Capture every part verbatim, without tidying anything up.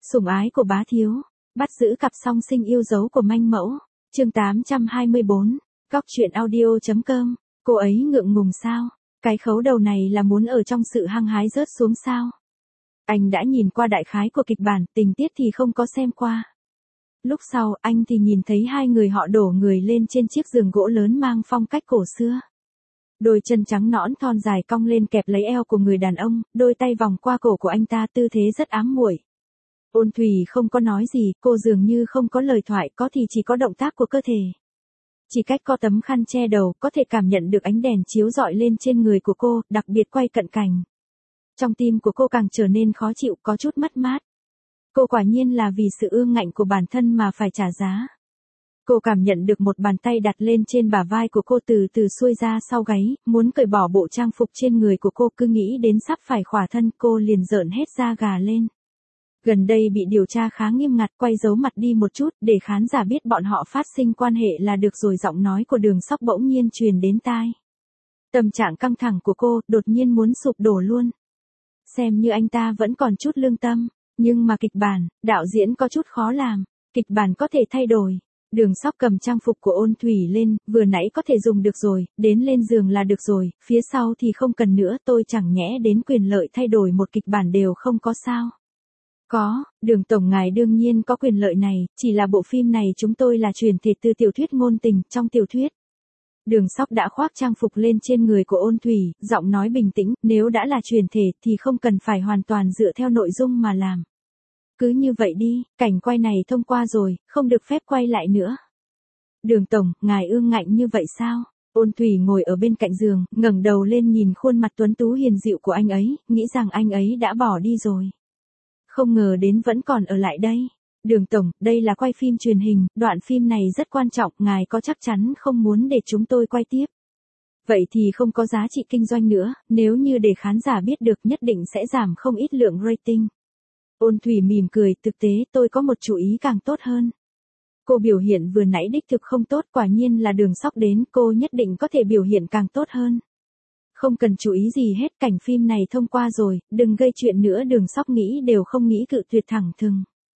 Sủng ái của bá thiếu, bắt giữ cặp song sinh yêu dấu của manh mẫu, chương tám trăm hai mươi bốn, góc truyện audio.com, cô ấy ngượng ngùng sao, cái khấu đầu này là muốn ở trong sự hăng hái rớt xuống sao. Anh đã nhìn qua đại khái của kịch bản, tình tiết thì không có xem qua. Lúc sau, anh thì nhìn thấy hai người họ đổ người lên trên chiếc giường gỗ lớn mang phong cách cổ xưa. Đôi chân trắng nõn thon dài cong lên kẹp lấy eo của người đàn ông, đôi tay vòng qua cổ của anh ta, tư thế rất ám muội. Ôn Thủy không có nói gì, cô dường như không có lời thoại, có thì chỉ có động tác của cơ thể. Chỉ cách có tấm khăn che đầu, có thể cảm nhận được ánh đèn chiếu rọi lên trên người của cô, đặc biệt quay cận cảnh. Trong tim của cô càng trở nên khó chịu, có chút mất mát. Cô quả nhiên là vì sự ương ngạnh của bản thân mà phải trả giá. Cô cảm nhận được một bàn tay đặt lên trên bả vai của cô từ từ xuôi ra sau gáy, muốn cởi bỏ bộ trang phục trên người của cô, cứ nghĩ đến sắp phải khỏa thân cô liền rợn hết da gà lên. Gần đây bị điều tra khá nghiêm ngặt, quay giấu mặt đi một chút để khán giả biết bọn họ phát sinh quan hệ là được rồi. Giọng nói của Đường Sóc bỗng nhiên truyền đến tai. Tâm trạng căng thẳng của cô đột nhiên muốn sụp đổ luôn. Xem như anh ta vẫn còn chút lương tâm, nhưng mà kịch bản, đạo diễn có chút khó làm, kịch bản có thể thay đổi. Đường Sóc cầm trang phục của Ôn Thủy lên, vừa nãy có thể dùng được rồi, đến lên giường là được rồi, phía sau thì không cần nữa, tôi chẳng nhẽ đến quyền lợi thay đổi một kịch bản đều không có sao. Có, Đường tổng ngài đương nhiên có quyền lợi này, chỉ là bộ phim này chúng tôi là truyền thể từ tiểu thuyết ngôn tình, trong tiểu thuyết. Đường Sóc đã khoác trang phục lên trên người của Ôn Thủy, giọng nói bình tĩnh, nếu đã là truyền thể thì không cần phải hoàn toàn dựa theo nội dung mà làm. Cứ như vậy đi, cảnh quay này thông qua rồi, không được phép quay lại nữa. Đường tổng, ngài ương ngạnh như vậy sao? Ôn Thủy ngồi ở bên cạnh giường, ngẩng đầu lên nhìn khuôn mặt tuấn tú hiền dịu của anh ấy, nghĩ rằng anh ấy đã bỏ đi rồi. Không ngờ đến vẫn còn ở lại đây. Đường tổng, đây là quay phim truyền hình, đoạn phim này rất quan trọng, ngài có chắc chắn không muốn để chúng tôi quay tiếp? Vậy thì không có giá trị kinh doanh nữa, nếu như để khán giả biết được nhất định sẽ giảm không ít lượng rating. Ôn Thủy mỉm cười, thực tế tôi có một chủ ý càng tốt hơn. Cô biểu hiện vừa nãy đích thực không tốt, quả nhiên là Đường Sóc đến, cô nhất định có thể biểu hiện càng tốt hơn. Không cần chú ý gì hết, cảnh phim này thông qua rồi, đừng gây chuyện nữa. Đường Sóc nghĩ đều không nghĩ cự tuyệt thẳng thừng.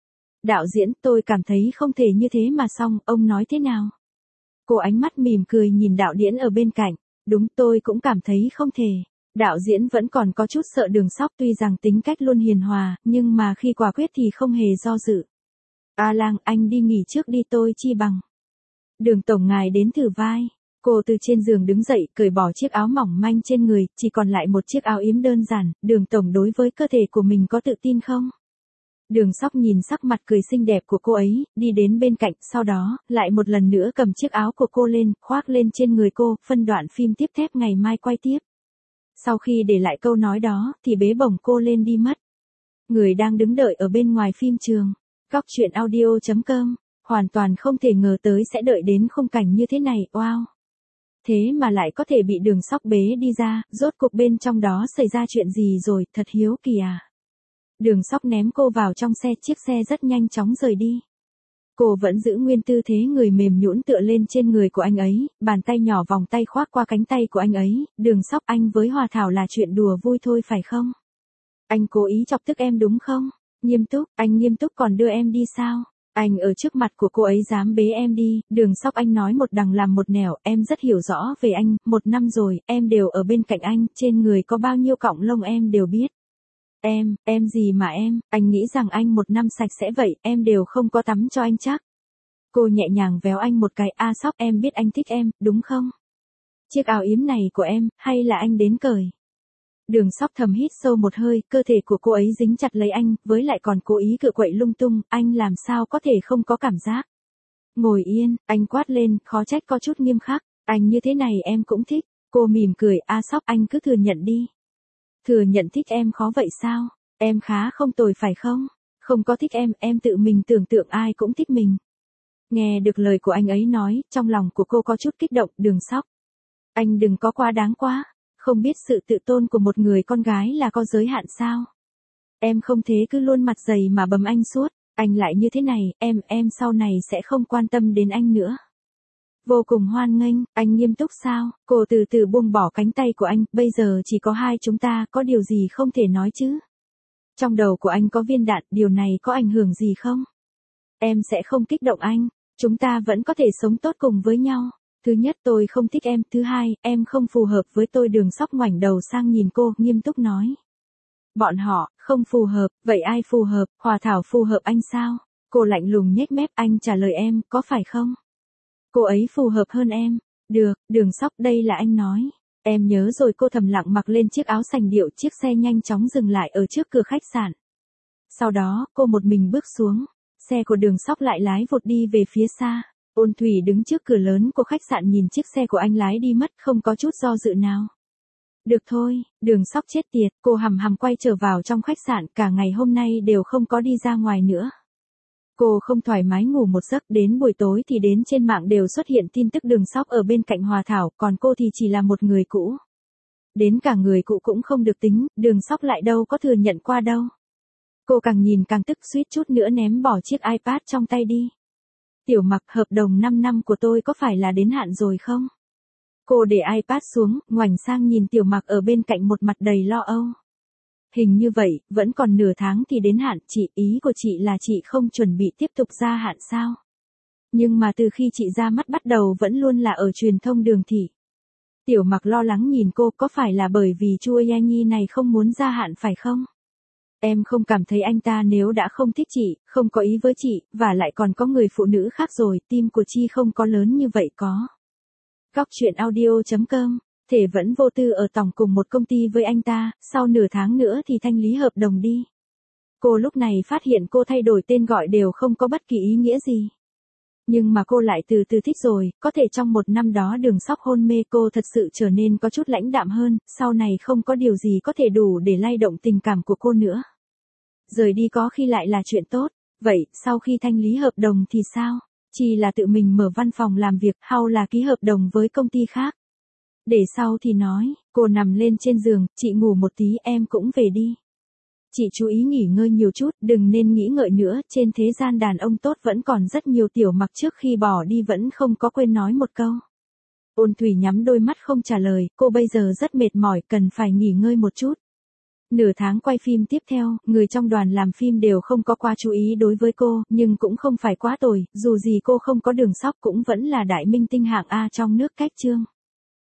Đạo diễn, tôi cảm thấy không thể như thế mà xong, ông nói thế nào? Cô ánh mắt mỉm cười nhìn đạo diễn ở bên cạnh, đúng tôi cũng cảm thấy không thể. Đạo diễn vẫn còn có chút sợ Đường Sóc, tuy rằng tính cách luôn hiền hòa, nhưng mà khi quả quyết thì không hề do dự. A Lang, anh đi nghỉ trước đi, tôi chi bằng. Đường tổng ngài đến thử vai. Cô từ trên giường đứng dậy, cởi bỏ chiếc áo mỏng manh trên người, chỉ còn lại một chiếc áo yếm đơn giản. Đường tổng đối với cơ thể của mình có tự tin không? Đường Sóc nhìn sắc mặt cười xinh đẹp của cô ấy, đi đến bên cạnh, sau đó, lại một lần nữa cầm chiếc áo của cô lên, khoác lên trên người cô, phân đoạn phim tiếp thép ngày mai quay tiếp. Sau khi để lại câu nói đó, thì bế bổng cô lên đi mất. Người đang đứng đợi ở bên ngoài phim trường. Góc truyện audio.com, hoàn toàn không thể ngờ tới sẽ đợi đến khung cảnh như thế này, wow. Thế mà lại có thể bị Đường Sóc bế đi ra, rốt cuộc bên trong đó xảy ra chuyện gì rồi, thật hiếu kỳ à. Đường Sóc ném cô vào trong xe, chiếc xe rất nhanh chóng rời đi. Cô vẫn giữ nguyên tư thế người mềm nhũn tựa lên trên người của anh ấy, bàn tay nhỏ vòng tay khoác qua cánh tay của anh ấy. Đường Sóc, anh với Hòa Thảo là chuyện đùa vui thôi phải không? Anh cố ý chọc tức em đúng không? Nghiêm túc, anh nghiêm túc còn đưa em đi sao? Anh ở trước mặt của cô ấy dám bế em đi. Đường Sóc, anh nói một đằng làm một nẻo, em rất hiểu rõ về anh, một năm rồi, em đều ở bên cạnh anh, trên người có bao nhiêu cọng lông em đều biết. Em, em gì mà em, anh nghĩ rằng anh một năm sạch sẽ vậy, em đều không có tắm cho anh chắc. Cô nhẹ nhàng véo anh một cái, a Sóc, em biết anh thích em, đúng không? Chiếc áo yếm này của em, hay là anh đến cởi? Đường Sóc thầm hít sâu một hơi, cơ thể của cô ấy dính chặt lấy anh, với lại còn cố ý cựa quậy lung tung, anh làm sao có thể không có cảm giác. Ngồi yên, anh quát lên, khó trách có chút nghiêm khắc, anh như thế này em cũng thích. Cô mỉm cười, a Sóc, anh cứ thừa nhận đi. Thừa nhận thích em khó vậy sao? Em khá không tồi phải không? Không có thích em, em tự mình tưởng tượng ai cũng thích mình. Nghe được lời của anh ấy nói, trong lòng của cô có chút kích động. Đường Sóc, anh đừng có quá đáng quá. Không biết sự tự tôn của một người con gái là có giới hạn sao? Em không thế cứ luôn mặt dày mà bầm anh suốt, anh lại như thế này, em, em sau này sẽ không quan tâm đến anh nữa. Vô cùng hoan nghênh, anh nghiêm túc sao? Cô từ từ buông bỏ cánh tay của anh, bây giờ chỉ có hai chúng ta, có điều gì không thể nói chứ? Trong đầu của anh có viên đạn, điều này có ảnh hưởng gì không? Em sẽ không kích động anh, chúng ta vẫn có thể sống tốt cùng với nhau. Thứ nhất tôi không thích em, thứ hai, em không phù hợp với tôi. Đường Sóc ngoảnh đầu sang nhìn cô, nghiêm túc nói. Bọn họ, không phù hợp, vậy ai phù hợp, Hòa Thảo phù hợp anh sao? Cô lạnh lùng nhếch mép, anh trả lời em, có phải không? Cô ấy phù hợp hơn em. Được, Đường Sóc, đây là anh nói. Em nhớ rồi. Cô thầm lặng mặc lên chiếc áo sành điệu, chiếc xe nhanh chóng dừng lại ở trước cửa khách sạn. Sau đó, cô một mình bước xuống. Xe của Đường Sóc lại lái vụt đi về phía xa. Ôn Thủy đứng trước cửa lớn của khách sạn nhìn chiếc xe của anh lái đi mất, không có chút do dự nào. Được thôi, Đường Sóc chết tiệt, cô hầm hầm quay trở vào trong khách sạn, cả ngày hôm nay đều không có đi ra ngoài nữa. Cô không thoải mái ngủ một giấc, đến buổi tối thì đến trên mạng đều xuất hiện tin tức Đường Sóc ở bên cạnh Hòa Thảo, còn cô thì chỉ là một người cũ. Đến cả người cũ cũng không được tính, Đường Sóc lại đâu có thừa nhận qua đâu. Cô càng nhìn càng tức, suýt chút nữa ném bỏ chiếc iPad trong tay đi. Tiểu Mặc, hợp đồng năm năm của tôi có phải là đến hạn rồi không? Cô để iPad xuống, ngoảnh sang nhìn Tiểu Mặc ở bên cạnh một mặt đầy lo âu. Hình như vậy, vẫn còn nửa tháng thì đến hạn, chị, ý của chị là chị không chuẩn bị tiếp tục gia hạn sao? Nhưng mà từ khi chị ra mắt bắt đầu vẫn luôn là ở truyền thông Đường thị. Tiểu Mặc lo lắng nhìn cô, có phải là bởi vì Chu Yanhi này không muốn gia hạn phải không? Em không cảm thấy anh ta nếu đã không thích chị, không có ý với chị, và lại còn có người phụ nữ khác rồi, tim của Chi không có lớn như vậy có. Góc truyện audio chấm com, Thể vẫn vô tư ở tổng cùng một công ty với anh ta, sau nửa tháng nữa thì thanh lý hợp đồng đi. Cô lúc này phát hiện cô thay đổi tên gọi đều không có bất kỳ ý nghĩa gì. Nhưng mà cô lại từ từ thích rồi, có thể trong một năm đó Đường Sóc hôn mê cô thật sự trở nên có chút lãnh đạm hơn, sau này không có điều gì có thể đủ để lay động tình cảm của cô nữa. Rời đi có khi lại là chuyện tốt, vậy sau khi thanh lý hợp đồng thì sao? Chỉ là tự mình mở văn phòng làm việc, hay là ký hợp đồng với công ty khác? Để sau thì nói, cô nằm lên trên giường, chị ngủ một tí em cũng về đi. Chị chú ý nghỉ ngơi nhiều chút, đừng nên nghĩ ngợi nữa, trên thế gian đàn ông tốt vẫn còn rất nhiều. Tiểu Mặc trước khi bỏ đi vẫn không có quên nói một câu. Ôn Thủy nhắm đôi mắt không trả lời, cô bây giờ rất mệt mỏi, cần phải nghỉ ngơi một chút. Nửa tháng quay phim tiếp theo, người trong đoàn làm phim đều không có quá chú ý đối với cô, nhưng cũng không phải quá tồi, dù gì cô không có Đường Sóc cũng vẫn là đại minh tinh hạng A trong nước cách chương.